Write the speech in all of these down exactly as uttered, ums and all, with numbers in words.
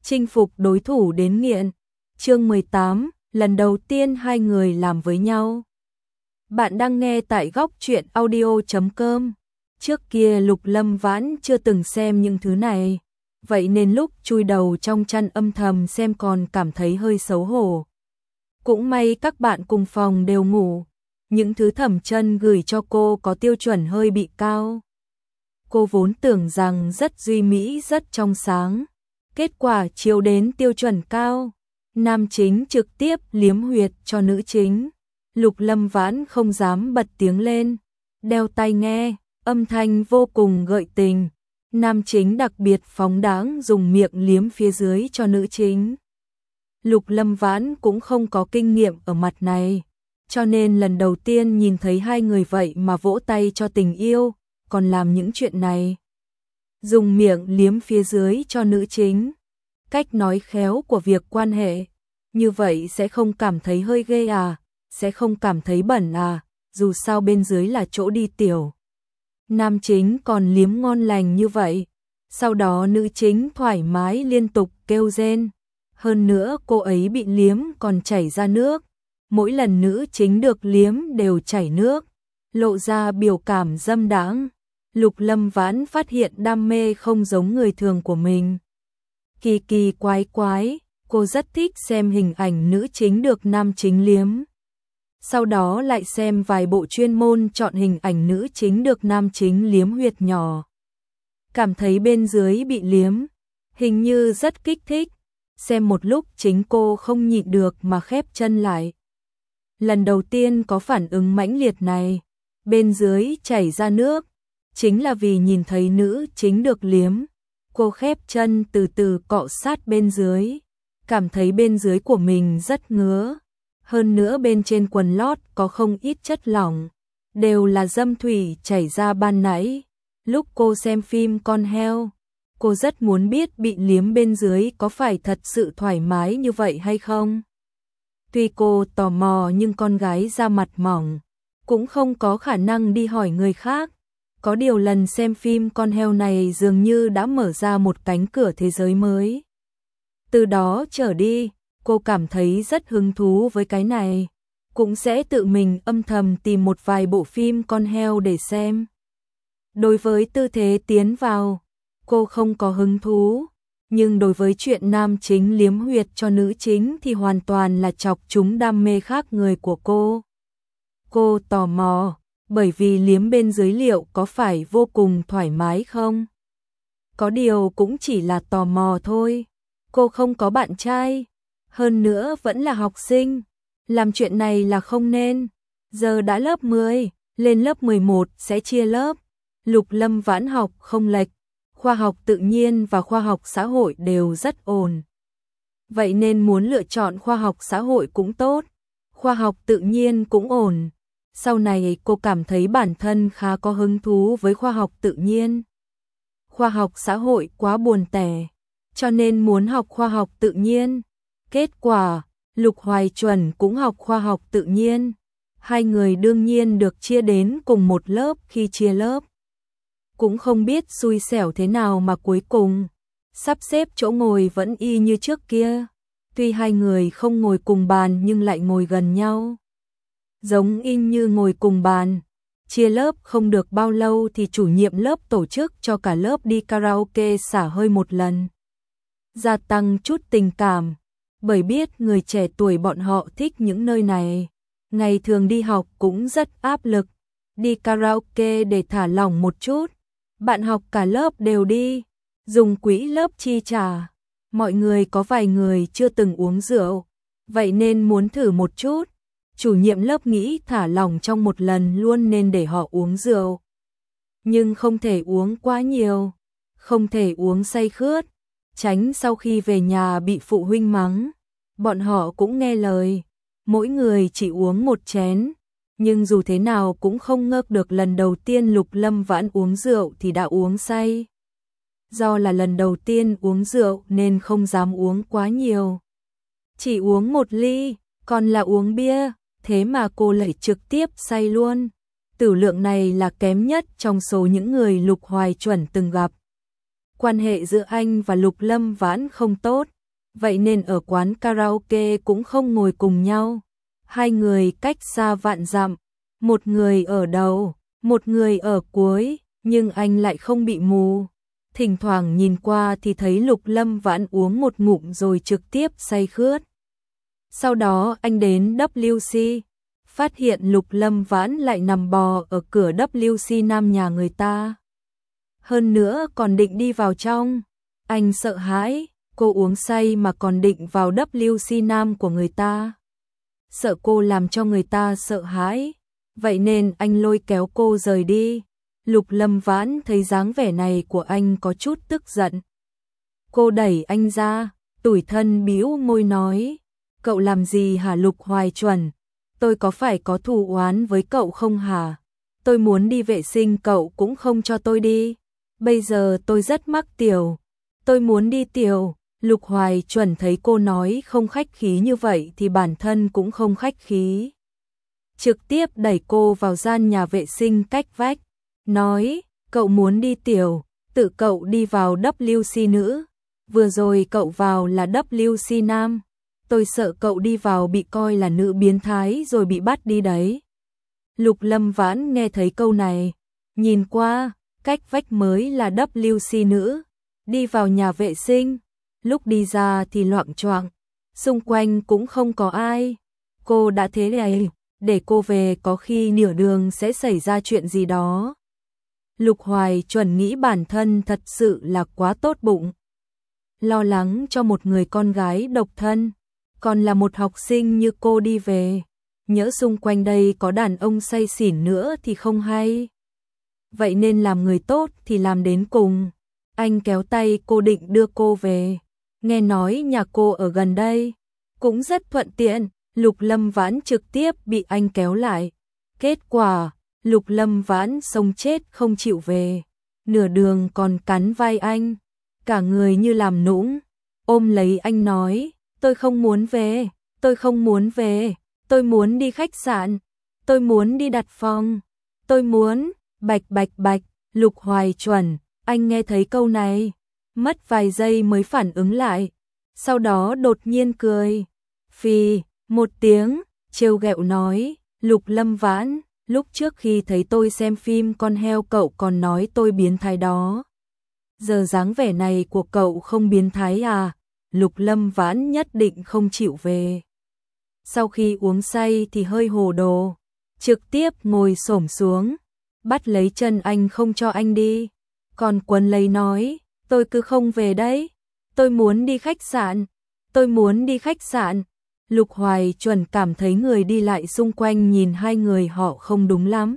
chinh phục đối thủ đến nghiện. Chương mười tám, lần đầu tiên hai người làm với nhau. Bạn đang nghe tại góc truyện audio chấm com. Trước kia Lục Lâm Vãn chưa từng xem những thứ này, vậy nên lúc chui đầu trong chăn âm thầm xem còn cảm thấy hơi xấu hổ. Cũng may các bạn cùng phòng đều ngủ, những thứ Thẩm Chân gửi cho cô có tiêu chuẩn hơi bị cao. Cô vốn tưởng rằng rất duy mỹ, rất trong sáng, kết quả chiếu đến tiêu chuẩn cao. Nam chính trực tiếp liếm huyệt cho nữ chính. Lục Lâm Vãn không dám bật tiếng lên, đeo tai nghe, âm thanh vô cùng gợi tình. Nam chính đặc biệt phóng đáng dùng miệng liếm phía dưới cho nữ chính. Lục Lâm Vãn cũng không có kinh nghiệm ở mặt này, cho nên lần đầu tiên nhìn thấy hai người vậy mà vỗ tay cho tình yêu, còn làm những chuyện này. Dùng miệng liếm phía dưới cho nữ chính. Cách nói khéo của việc quan hệ, như vậy sẽ không cảm thấy hơi ghê à, sẽ không cảm thấy bẩn à, dù sao bên dưới là chỗ đi tiểu. Nam chính còn liếm ngon lành như vậy, sau đó nữ chính thoải mái liên tục kêu rên. Hơn nữa cô ấy bị liếm còn chảy ra nước, mỗi lần nữ chính được liếm đều chảy nước, lộ ra biểu cảm dâm đãng. Lục Lâm Vãn phát hiện đam mê không giống người thường của mình. Kỳ kỳ quái quái, cô rất thích xem hình ảnh nữ chính được nam chính liếm. Sau đó lại xem vài bộ chuyên môn chọn hình ảnh nữ chính được nam chính liếm huyệt nhỏ. Cảm thấy bên dưới bị liếm, hình như rất kích thích. Xem một lúc chính cô không nhịn được mà khép chân lại. Lần đầu tiên có phản ứng mãnh liệt này, bên dưới chảy ra nước, chính là vì nhìn thấy nữ chính được liếm. Cô khép chân từ từ cọ sát bên dưới, cảm thấy bên dưới của mình rất ngứa. Hơn nữa bên trên quần lót có không ít chất lỏng, đều là dâm thủy chảy ra ban nãy. Lúc cô xem phim Con heo, cô rất muốn biết bị liếm bên dưới có phải thật sự thoải mái như vậy hay không. Tuy cô tò mò nhưng con gái da mặt mỏng, cũng không có khả năng đi hỏi người khác. Có điều lần xem phim Con heo này dường như đã mở ra một cánh cửa thế giới mới. Từ đó trở đi, cô cảm thấy rất hứng thú với cái này, cũng sẽ tự mình âm thầm tìm một vài bộ phim con heo để xem. Đối với tư thế tiến vào, cô không có hứng thú, nhưng đối với chuyện nam chính liếm huyệt cho nữ chính thì hoàn toàn là chọc chúng đam mê khác người của cô. Cô tò mò, bởi vì liếm bên dưới liệu có phải vô cùng thoải mái không? Có điều cũng chỉ là tò mò thôi, cô không có bạn trai, hơn nữa vẫn là học sinh, làm chuyện này là không nên. Giờ đã lớp mười, lên lớp mười một sẽ chia lớp. Lục Lâm Vãn học không lệch, khoa học tự nhiên và khoa học xã hội đều rất ổn. Vậy nên muốn lựa chọn khoa học xã hội cũng tốt, khoa học tự nhiên cũng ổn. Sau này cô cảm thấy bản thân khá có hứng thú với khoa học tự nhiên. Khoa học xã hội quá buồn tẻ, cho nên muốn học khoa học tự nhiên. Kết quả, Lục Hoài Chuẩn cũng học khoa học tự nhiên. Hai người đương nhiên được chia đến cùng một lớp khi chia lớp. Cũng không biết xui xẻo thế nào mà cuối cùng, sắp xếp chỗ ngồi vẫn y như trước kia. Tuy hai người không ngồi cùng bàn nhưng lại ngồi gần nhau. Giống in như ngồi cùng bàn. Chia lớp không được bao lâu thì chủ nhiệm lớp tổ chức cho cả lớp đi karaoke xả hơi một lần. Gia tăng chút tình cảm, bởi biết người trẻ tuổi bọn họ thích những nơi này. Ngày thường đi học cũng rất áp lực, đi karaoke để thả lỏng một chút. Bạn học cả lớp đều đi, dùng quỹ lớp chi trả. Mọi người có vài người chưa từng uống rượu, vậy nên muốn thử một chút. Chủ nhiệm lớp nghĩ thả lỏng trong một lần luôn nên để họ uống rượu. Nhưng không thể uống quá nhiều, không thể uống say khướt, tránh sau khi về nhà bị phụ huynh mắng. Bọn họ cũng nghe lời, mỗi người chỉ uống một chén. Nhưng dù thế nào cũng không ngờ được lần đầu tiên Lục Lâm Vãn uống rượu thì đã uống say. Do là lần đầu tiên uống rượu nên không dám uống quá nhiều. Chỉ uống một ly, còn là uống bia, thế mà cô lại trực tiếp say luôn. Tử lượng này là kém nhất trong số những người Lục Hoài Chuẩn từng gặp. Quan hệ giữa anh và Lục Lâm Vãn không tốt, vậy nên ở quán karaoke cũng không ngồi cùng nhau. Hai người cách xa vạn dặm, một người ở đầu, một người ở cuối, nhưng anh lại không bị mù. Thỉnh thoảng nhìn qua thì thấy Lục Lâm Vãn uống một ngụm rồi trực tiếp say khướt. Sau đó anh đến W C, phát hiện Lục Lâm Vãn lại nằm bò ở cửa W C nam nhà người ta. Hơn nữa còn định đi vào trong. Anh sợ hãi, cô uống say mà còn định vào W C nam của người ta. Sợ cô làm cho người ta sợ hãi, vậy nên anh lôi kéo cô rời đi. Lục Lâm Vãn thấy dáng vẻ này của anh có chút tức giận. Cô đẩy anh ra, tủi thân bĩu môi nói, cậu làm gì hả Lục Hoài Chuẩn? Tôi có phải có thù oán với cậu không hả? Tôi muốn đi vệ sinh cậu cũng không cho tôi đi. Bây giờ tôi rất mắc tiểu. Tôi muốn đi tiểu. Lục Hoài Chuẩn thấy cô nói không khách khí như vậy thì bản thân cũng không khách khí. Trực tiếp đẩy cô vào gian nhà vệ sinh cách vách. Nói, cậu muốn đi tiểu, tự cậu đi vào W C nữ. Vừa rồi cậu vào là W C nam. Tôi sợ cậu đi vào bị coi là nữ biến thái rồi bị bắt đi đấy. Lục Lâm Vãn nghe thấy câu này, nhìn qua, cách vách mới là W C nữ. Đi vào nhà vệ sinh, lúc đi ra thì loạng choạng, xung quanh cũng không có ai. Cô đã thế này, để cô về có khi nửa đường sẽ xảy ra chuyện gì đó. Lục Hoài Chuẩn nghĩ bản thân thật sự là quá tốt bụng. Lo lắng cho một người con gái độc thân, còn là một học sinh như cô đi về. Nhỡ xung quanh đây có đàn ông say xỉn nữa thì không hay. Vậy nên làm người tốt thì làm đến cùng. Anh kéo tay cô định đưa cô về. Nghe nói nhà cô ở gần đây, cũng rất thuận tiện. Lục Lâm Vãn trực tiếp bị anh kéo lại. Kết quả, Lục Lâm Vãn sống chết không chịu về. Nửa đường còn cắn vai anh, cả người như làm nũng. Ôm lấy anh nói, tôi không muốn về, tôi không muốn về, tôi muốn đi khách sạn, tôi muốn đi đặt phòng, tôi muốn, bạch bạch bạch. Lục Hoài Chuẩn, anh nghe thấy câu này, mất vài giây mới phản ứng lại, sau đó đột nhiên cười. Phì, một tiếng, trêu ghẹo nói, Lục Lâm Vãn, lúc trước khi thấy tôi xem phim con heo cậu còn nói tôi biến thái đó. Giờ dáng vẻ này của cậu không biến thái à? Lục Lâm Vãn nhất định không chịu về. Sau khi uống say thì hơi hồ đồ, trực tiếp ngồi xổm xuống, bắt lấy chân anh không cho anh đi, còn quấn lấy nói, tôi cứ không về đấy, tôi muốn đi khách sạn, tôi muốn đi khách sạn. Lục Hoài Chuẩn cảm thấy người đi lại xung quanh nhìn hai người họ không đúng lắm.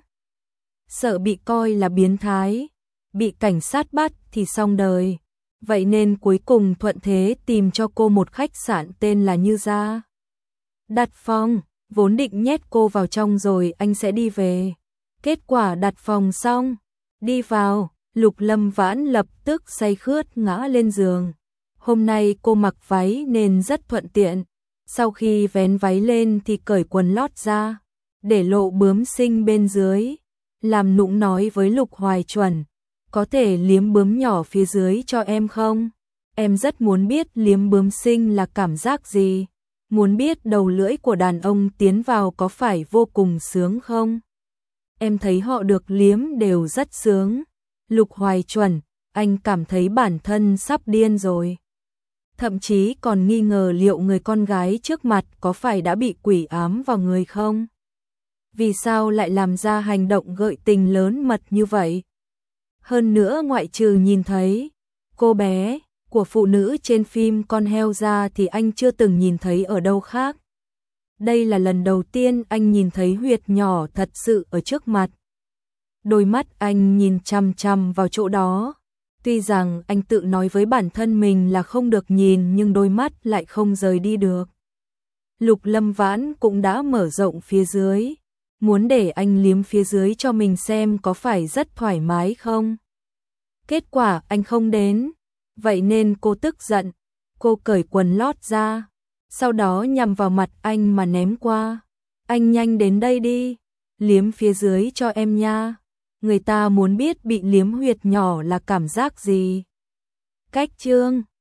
Sợ bị coi là biến thái, bị cảnh sát bắt thì xong đời. Vậy nên cuối cùng thuận thế tìm cho cô một khách sạn tên là Như Gia. Đặt phòng, vốn định nhét cô vào trong rồi anh sẽ đi về. Kết quả đặt phòng xong, đi vào, Lục Lâm Vãn lập tức say khướt ngã lên giường. Hôm nay cô mặc váy nên rất thuận tiện. Sau khi vén váy lên thì cởi quần lót ra, để lộ bướm xinh bên dưới. Làm nũng nói với Lục Hoài Chuẩn, có thể liếm bướm nhỏ phía dưới cho em không? Em rất muốn biết liếm bướm xinh là cảm giác gì. Muốn biết đầu lưỡi của đàn ông tiến vào có phải vô cùng sướng không? Em thấy họ được liếm đều rất sướng. Lục Hoài Chuẩn, anh cảm thấy bản thân sắp điên rồi. Thậm chí còn nghi ngờ liệu người con gái trước mặt có phải đã bị quỷ ám vào người không? Vì sao lại làm ra hành động gợi tình lớn mật như vậy? Hơn nữa ngoại trừ nhìn thấy cô bé của phụ nữ trên phim con heo ra thì anh chưa từng nhìn thấy ở đâu khác. Đây là lần đầu tiên anh nhìn thấy huyệt nhỏ thật sự ở trước mặt. Đôi mắt anh nhìn chằm chằm vào chỗ đó. Tuy rằng anh tự nói với bản thân mình là không được nhìn nhưng đôi mắt lại không rời đi được. Lục Lâm Vãn cũng đã mở rộng phía dưới, muốn để anh liếm phía dưới cho mình xem có phải rất thoải mái không. Kết quả anh không đến, vậy nên cô tức giận, cô cởi quần lót ra, sau đó nhằm vào mặt anh mà ném qua. Anh nhanh đến đây đi, liếm phía dưới cho em nha. Người ta muốn biết bị liếm huyệt nhỏ là cảm giác gì. cách chương